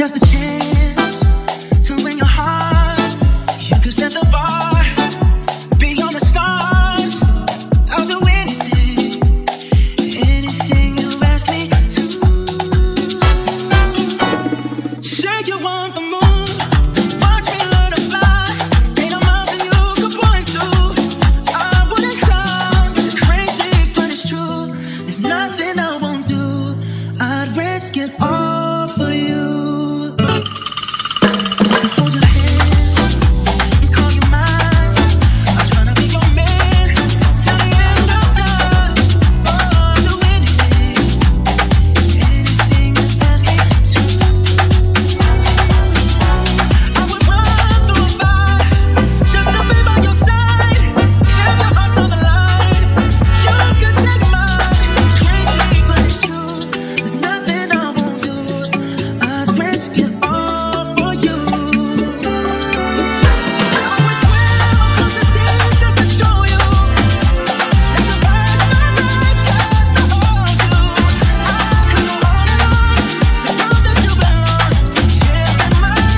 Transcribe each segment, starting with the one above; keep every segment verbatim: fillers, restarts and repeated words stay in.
just a chance to win your heart. You could set the bar beyond the stars. I'll do anything, anything you ask me to. Say you want the moon, watch me learn to fly. Ain't no mountain you could point to. I wouldn't climb, it's crazy but it's true. There's nothing I won't do. I'd risk it all for you. So hold your hand and call you mine. I'm tryna be your man till the end of time. Oh, I'll do anything, anything you ask me to. I would run through a fire just to be by your side. If your heart's on the line, you could take mine. It's crazy but it's true. There's nothing I won't do. I'd risk it all for you. I always swim across the seas just to show you. Sacrifice my life just to hold you. I could go on and on to prove that you belong here in my arms.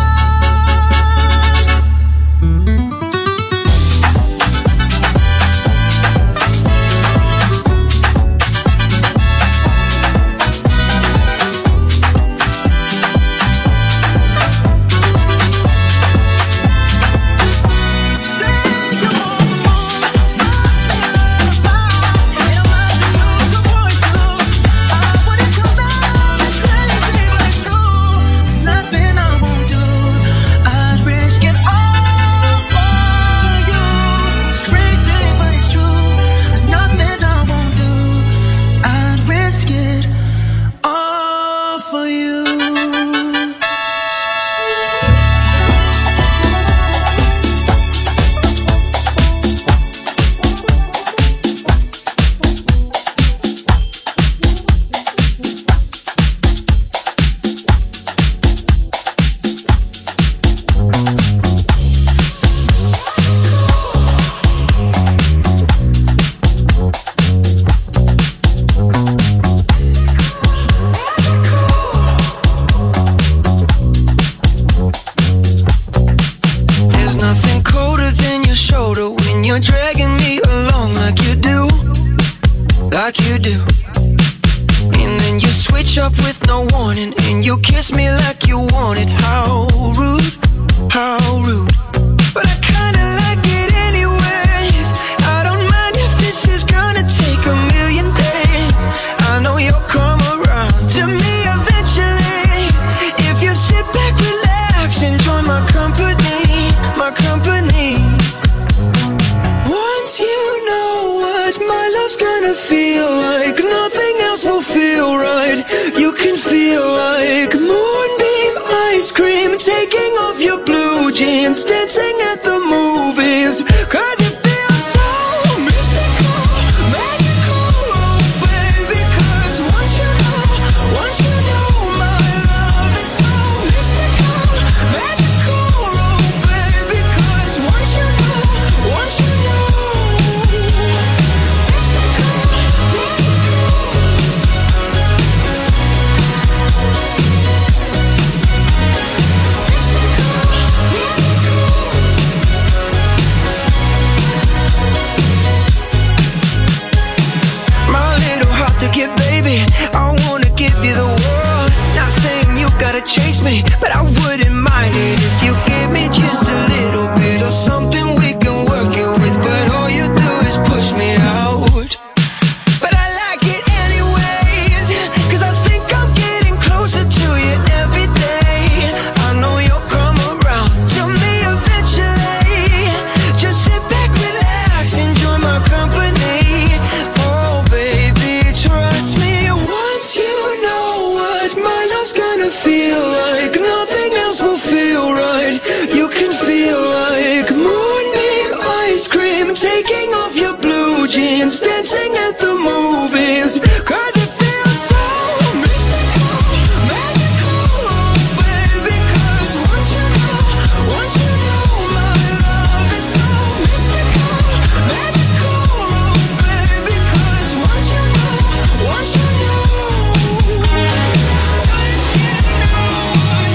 Say you want the moon, watch me learn to fly. Ain't no mountain you could point to. I wouldn't come down, it's crazy but it's true. There's nothing I won't do. I'd risk it all for you. It's crazy but it's true. There's nothing I won't do. I'd risk it all for you. There's nothing colder than your shoulder when you're dragging me along like you do, like you do. And then you switch up with no warning and you kiss me like you want it. How rude, how rude. But I kinda like it anyways. I don't mind if this is gonna take a million days. I know you'll come around to me eventually. If you sit back, relax, enjoy my company, my company. Once you know what my love's gonna feel like, nothing else will feel right. You can feel like moonbeam ice cream, taking off your blue jeans, dancing at the movies. Cause it feels so mystical, magical, oh baby. Cause once you know, once you know my love is so mystical, magical, oh baby. Cause once you know, once you know, mystical, my little heart to get, baby. I wanna give you the world. Not saying you gotta chase me, but I wouldn't mind it if you gave me just a little bit of something we can work it with. But all you do is push me out. But I like it anyways, cause I think I'm getting closer to you every day. I know you'll come around to me eventually. Just sit back, relax, enjoy my company. Oh baby, trust me. Once you know what my love's gonna feel like, nothing else will feel right. You can feel like moonbeam ice cream, taking off your blue jeans, dancing at the movies. Cause it feels so mystical, magical, oh baby. Cause once you know, once you know my love is so mystical, magical, oh baby. Cause once you know, once you know, once you know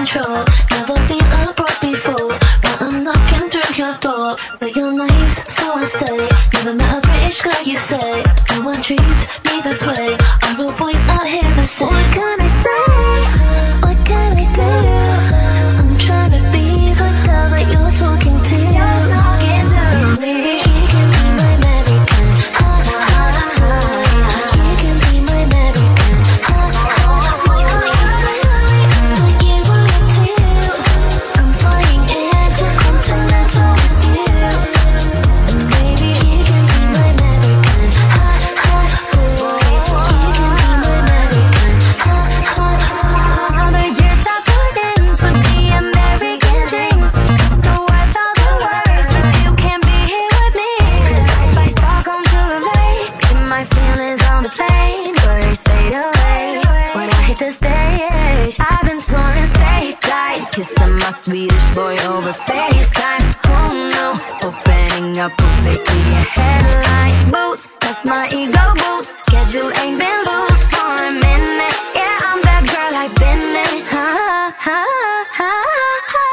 control. Never been a pro before, but I'm knocking through your door. But you're nice, so I stay. Never met a British girl, you say. No one treats me this way. All real boys out here the same. What can I say? What can we do? I'm trying to be the girl that you're talking to. You're talking to me. She can be my American. Ha ha ha ha. She can be my American. Ha ha. Why can't you say what you want to? I'm flying intercontinental with you. And baby, she can be my American. Ha ha. She can be my American. Ha ha. All the years I put in for the American dream. So worth all the work if you can't be here with me. 'Cause if I Stockholm to the lake, get my feelings on the plane, worries fade away when I hit the stage. I've been touring stateside, kissing my Swedish boy over FaceTime. Oh no, opening up will make me a headline. Boots, that's my ego boost. Schedule ain't been loose for a minute. Yeah, I'm that girl, I've been it. Ha ha ha ha.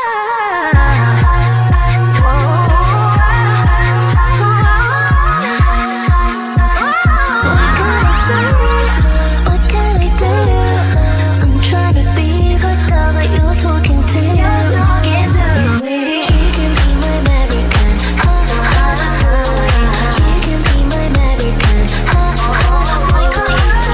What can I say? What can we do? I'm trying to be the girl that you're talking to. You're talking to me. She can be my American. Ha ha ha. She can be my American. Ha ha. Why can't you say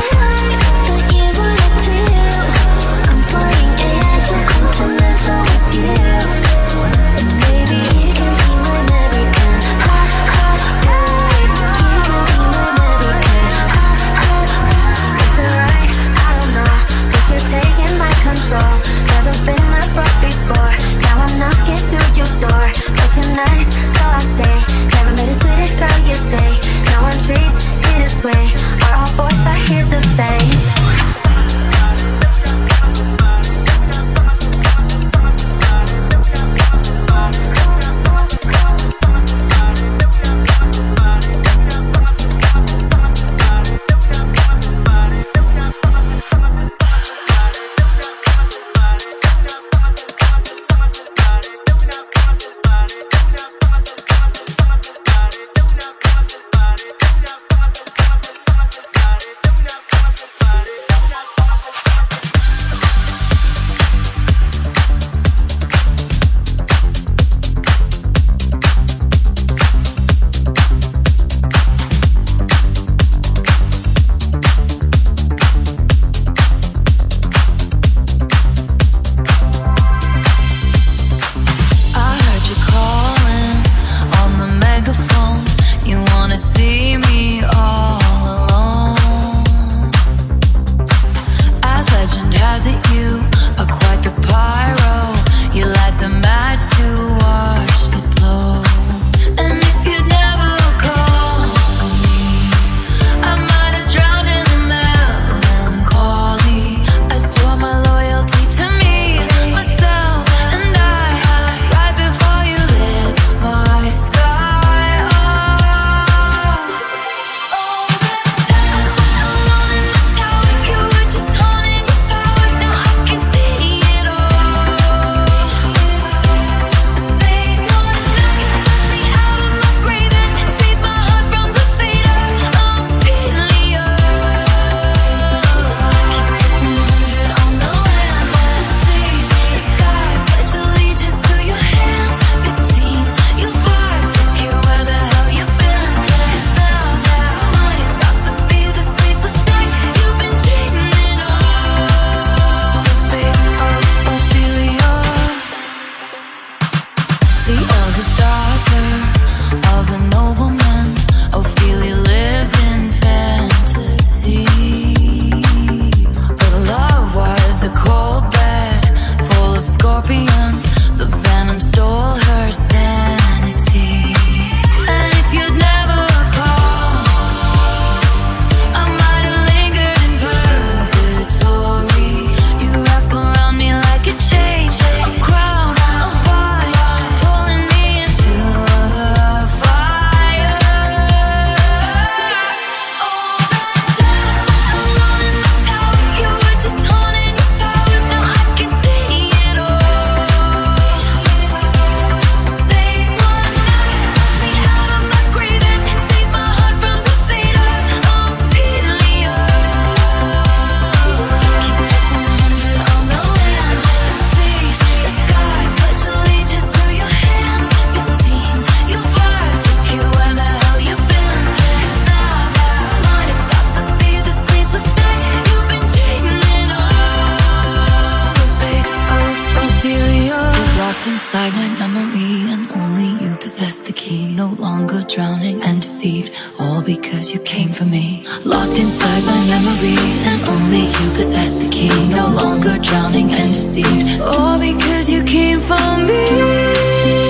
Locked inside my memory, and only you possess the key. No longer drowning and deceived, all because you came for me. Locked inside my memory, and only you possess the key. No longer drowning and deceived, all because you came for me.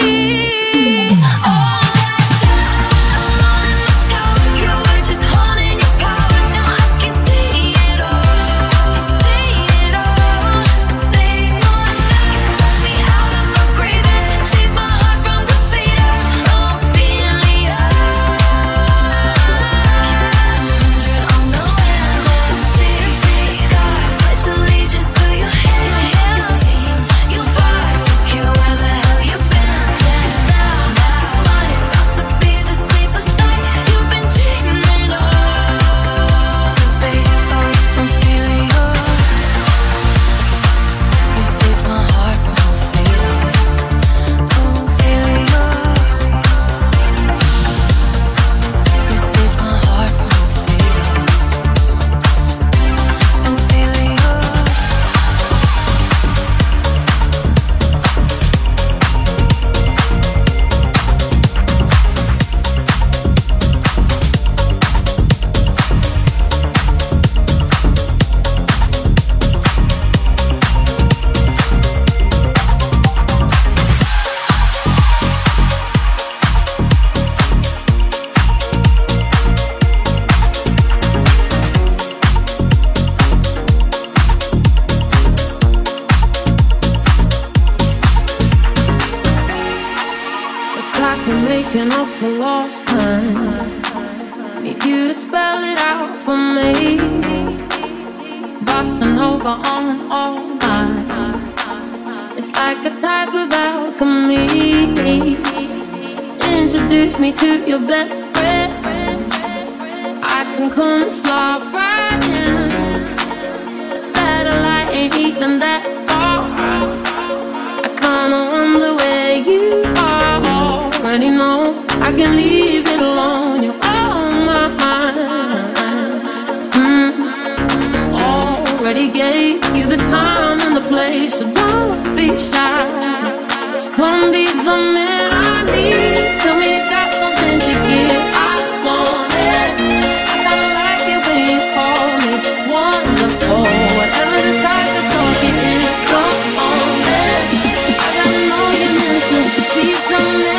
Making up for lost time. Need you to spell it out for me. Bossing over on and all night. It's like a type of alchemy. Introduce me to your best friend. I can come and slide right in. The satellite ain't even that far. I kinda wonder where you are. Already know I can leave it alone. You're on my mind. Mm-hmm. Already gave you the time and the place, so don't be shy. Just come be the man I need. Tell me you got something to give. I want it. I kinda like it when you call me wonderful. Whatever the type of talk it is, come on it. I gotta know you're meant to be the man.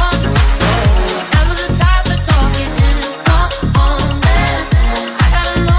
I gotta know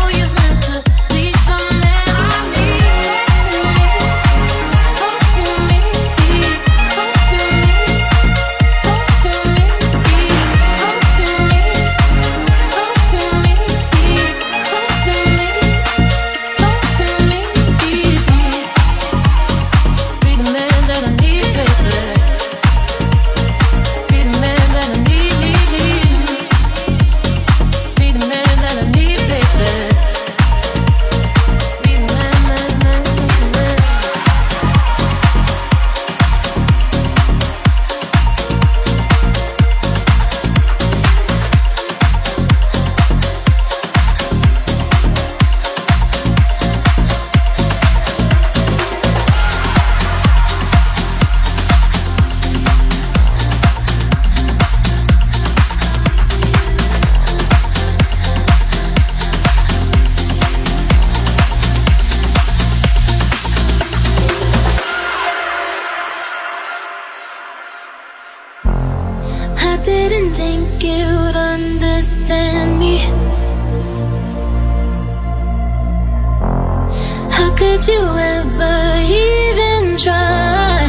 think you'd understand me? How could you ever even try?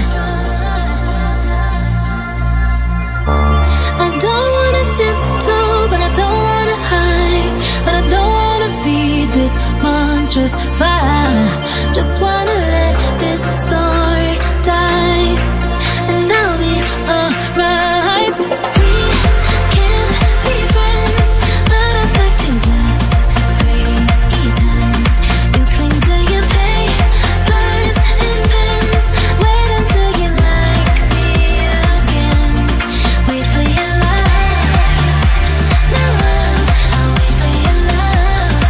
I don't wanna tiptoe, but I don't wanna hide, but I don't wanna feed this monstrous fire. Just wanna let this story die, and I'll be alright. We can't be friends, but I'd like to just pretend. You cling to your papers and pens. Wait until you like me again. Wait for your love. No love, I'll wait for your love.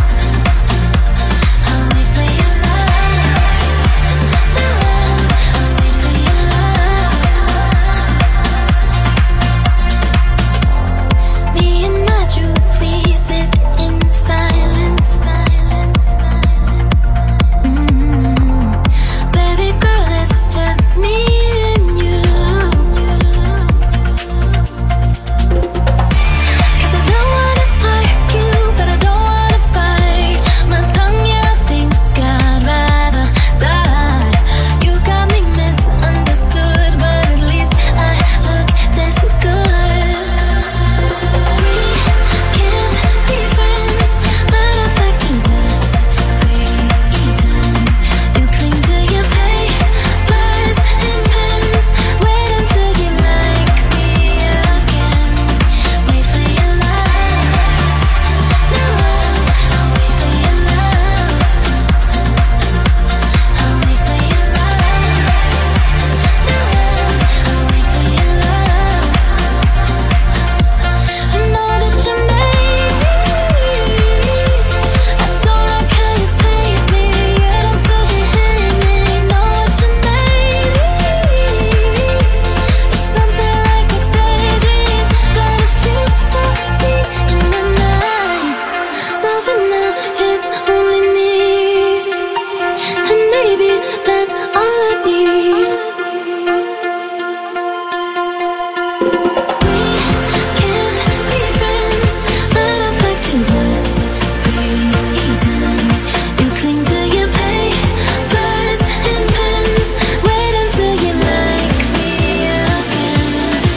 I'll wait for your love. No love, I'll wait for your love. Me and my truths, we sit in silence, silence, silence. Mm. Baby girl, it's just me and you. 'Cause I don't wanna argue, but I don't wanna bite my tongue. Yeah, I think I'd rather die. You got me misunderstood, but at least I look this good. We can't be friends, but I'd like to just pretend. You cling to your papers and pens. Wait until you like me again. Wait for your love. No love, I'll wait for your love. I'll wait for your love. No love, I'll wait for your love. I know that you made me. I don't like how you played me, yet I'm still here hanging. Know what you made me. It's something like a daydream, but it feels so easy in the night. So for now, it's only me, and maybe that's all I need. Can't be friends, but I'd like to just pretend. You cling to your papers and pens. Wait until you like me again,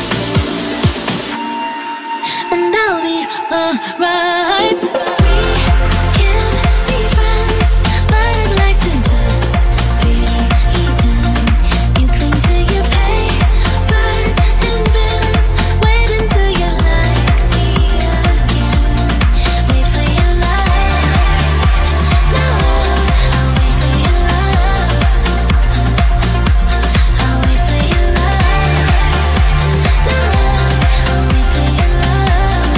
and I'll be alright. We can't be friends, but I'd like to just pretend. You cling to your papers and pens. Wait until you like me again. Wait for your love. No love, I'll wait for your love. I'll wait for your love. No love, I'll wait for your love.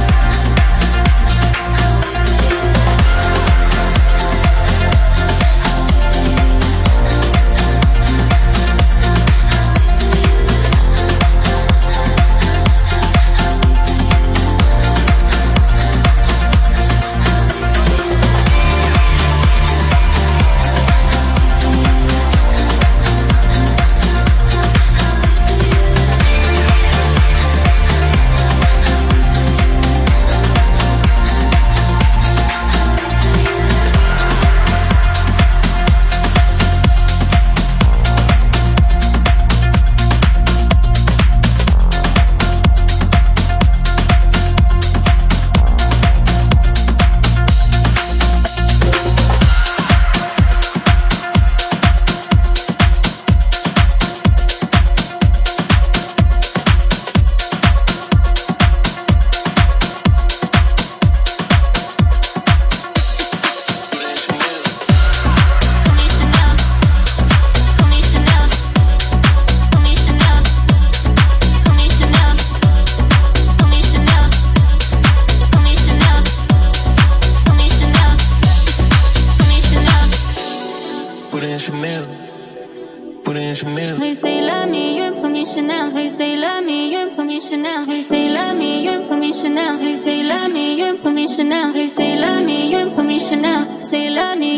Chanel. Hey, say love me, you're for me Chanel. Hey, say love me, you're for me Chanel. Hey, say love me, you're for me Chanel. Hey, say love me, you're for me Chanel. Hey, say love me, you're for me Chanel. Say love me.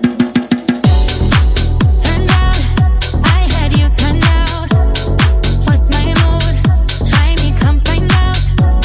Turned out, I had you turned out. What's my mood? Try me, come find out.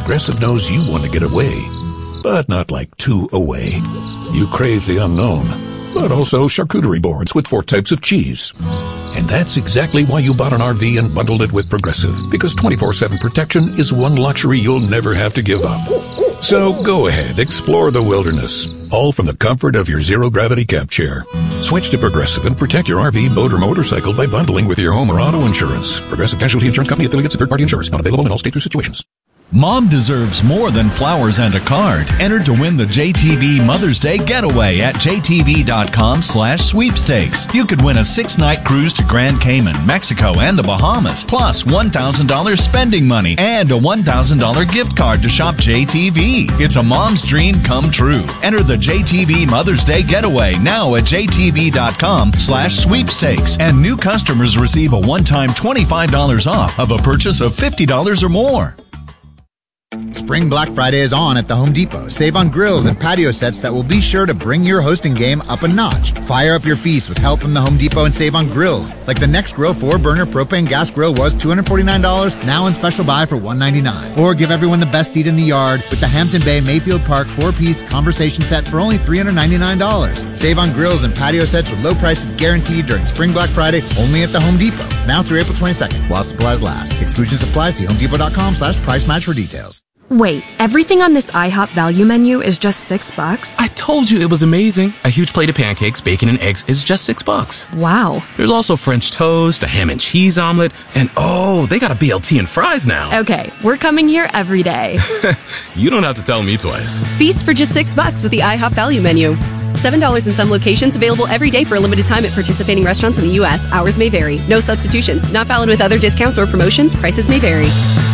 Progressive knows you want to get away, but not like too away. You crave the unknown, but also charcuterie boards with four types of cheese. And that's exactly why you bought an R V and bundled it with Progressive, because twenty-four seven protection is one luxury you'll never have to give up. So go ahead, explore the wilderness, all from the comfort of your zero-gravity camp chair. Switch to Progressive and protect your R V, boat, or motorcycle by bundling with your home or auto insurance. Progressive Casualty Insurance Company affiliates and third-party insurers. Not available in all states or situations. Mom deserves more than flowers and a card. Enter to win the J T V Mother's Day Getaway at J T V dot com slash sweepstakes. You could win a six-night cruise to Grand Cayman, Mexico, and the Bahamas, plus one thousand dollars spending money and a one thousand dollars gift card to shop J T V. It's a mom's dream come true. Enter the J T V Mother's Day Getaway now at J T V dot com slash sweepstakes. And new customers receive a one-time twenty-five dollars off of a purchase of fifty dollars or more. Spring Black Friday is on at the Home Depot. Save on grills and patio sets that will be sure to bring your hosting game up a notch. Fire up your feast with help from the Home Depot and save on grills. Like the Next Grill four burner propane gas grill was two hundred forty-nine dollars, now in special buy for one hundred ninety-nine dollars. Or give everyone the best seat in the yard with the Hampton Bay Mayfield Park four-piece conversation set for only three hundred ninety-nine dollars. Save on grills and patio sets with low prices guaranteed during Spring Black Friday only at the Home Depot. Now through April twenty-second, while supplies last. Exclusions apply. See home depot dot com slash price match for details. Wait, everything on this IHOP value menu is just six bucks? I told you it was amazing. A huge plate of pancakes, bacon, and eggs is just six bucks. Wow. There's also French toast, a ham and cheese omelet, and oh, they got a B L T and fries now. Okay, we're coming here every day. You don't have to tell me twice. Feast for just six bucks with the IHOP value menu. seven dollars in some locations, available every day for a limited time at participating restaurants in the U S. Hours may vary. No substitutions. Not valid with other discounts or promotions. Prices may vary.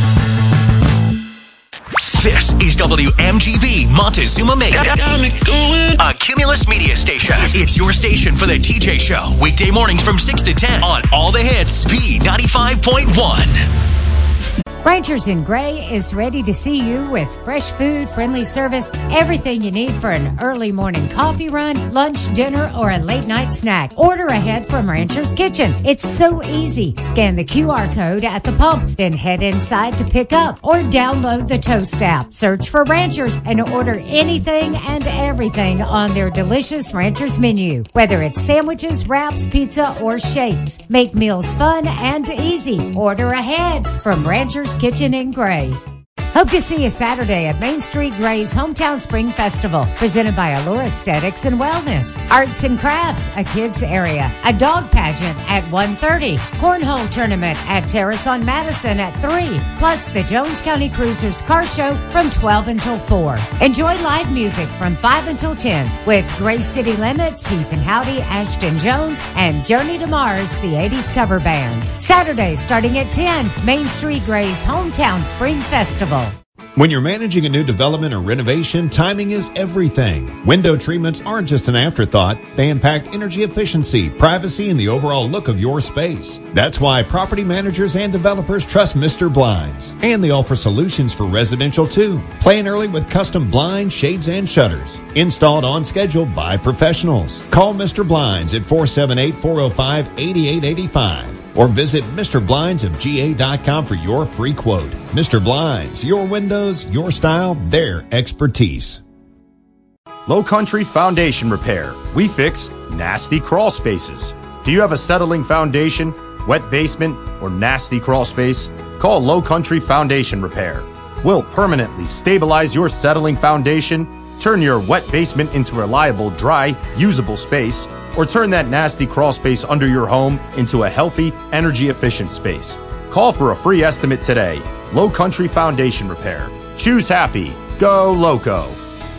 This is W M G B Montezuma Mega, a Cumulus media station. It's your station for the T J Show. Weekday mornings from six to ten on all the hits. B ninety-five point one. Ranchers in Gray is ready to see you with fresh food, friendly service, everything you need for an early morning coffee run, lunch, dinner, or a late night snack. Order ahead from Rancher's Kitchen. It's so easy. Scan the Q R code at the pump, then head inside to pick up or download the Toast app. Search for Ranchers and order anything and everything on their delicious Ranchers menu. Whether it's sandwiches, wraps, pizza, or shakes. Make meals fun and easy. Order ahead from Ranchers Kitchen in Gray. Hope to see you Saturday at Main Street Gray's Hometown Spring Festival, presented by Allure Aesthetics and Wellness. Arts and crafts, a kids area, a dog pageant at one thirty, cornhole tournament at Terrace on Madison at three, plus the Jones County Cruisers Car Show from twelve until four. Enjoy live music from five until ten with Gray City Limits, Heath and Howdy, Ashton Jones, and Journey to Mars, the eighties cover band. Saturday starting at ten, Main Street Gray's Hometown Spring Festival. When you're managing a new development or renovation, timing is everything. Window treatments aren't just an afterthought. They impact energy efficiency, privacy, and the overall look of your space. That's why property managers and developers trust Mister Blinds. And they offer solutions for residential too. Plan early with custom blinds, shades, and shutters. Installed on schedule by professionals. Call Mister Blinds at four seven eight, four oh five, eight eight eight five. Or visit Mister Blinds of G A dot com for your free quote. Mister Blinds, your windows, your style, their expertise. Low Country Foundation Repair. We fix nasty crawl spaces. Do you have a settling foundation, wet basement, or nasty crawl space? Call Low Country Foundation Repair. We'll permanently stabilize your settling foundation, turn your wet basement into a reliable, dry, usable space, or turn that nasty crawl space under your home into a healthy, energy-efficient space. Call for a free estimate today. Low Country Foundation Repair. Choose happy. Go Loco.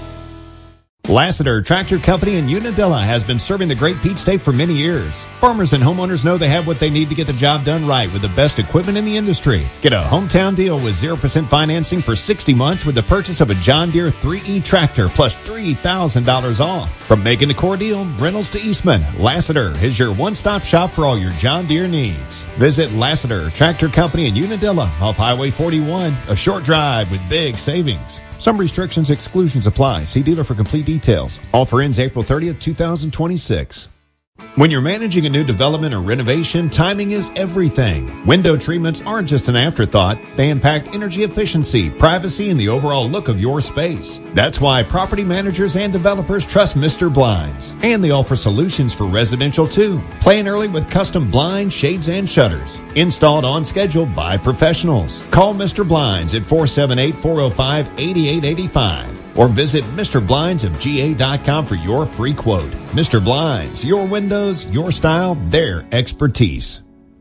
Lassiter Tractor Company in Unadilla has been serving the Great Peach State for many years. Farmers and homeowners know they have what they need to get the job done right with the best equipment in the industry. Get a hometown deal with zero percent financing for sixty months with the purchase of a John Deere three E tractor plus three thousand dollars off. From Macon to Cordele, Reynolds to Eastman, Lassiter is your one-stop shop for all your John Deere needs. Visit Lassiter Tractor Company in Unadilla off Highway forty-one, a short drive with big savings. Some restrictions, exclusions apply. See dealer for complete details. Offer ends April thirtieth, two thousand twenty-six. When you're managing a new development or renovation, timing is everything. Window treatments aren't just an afterthought. They impact energy efficiency, privacy, and the overall look of your space. That's why property managers and developers trust Mister Blinds. And they offer solutions for residential too. Plan early with custom blinds, shades, and shutters. Installed on schedule by professionals. Call Mister Blinds at four seven eight, four oh five, eight eight eight five. Or visit Mister Blinds of G A dot com for your free quote. Mister Blinds, your windows, your style, their expertise.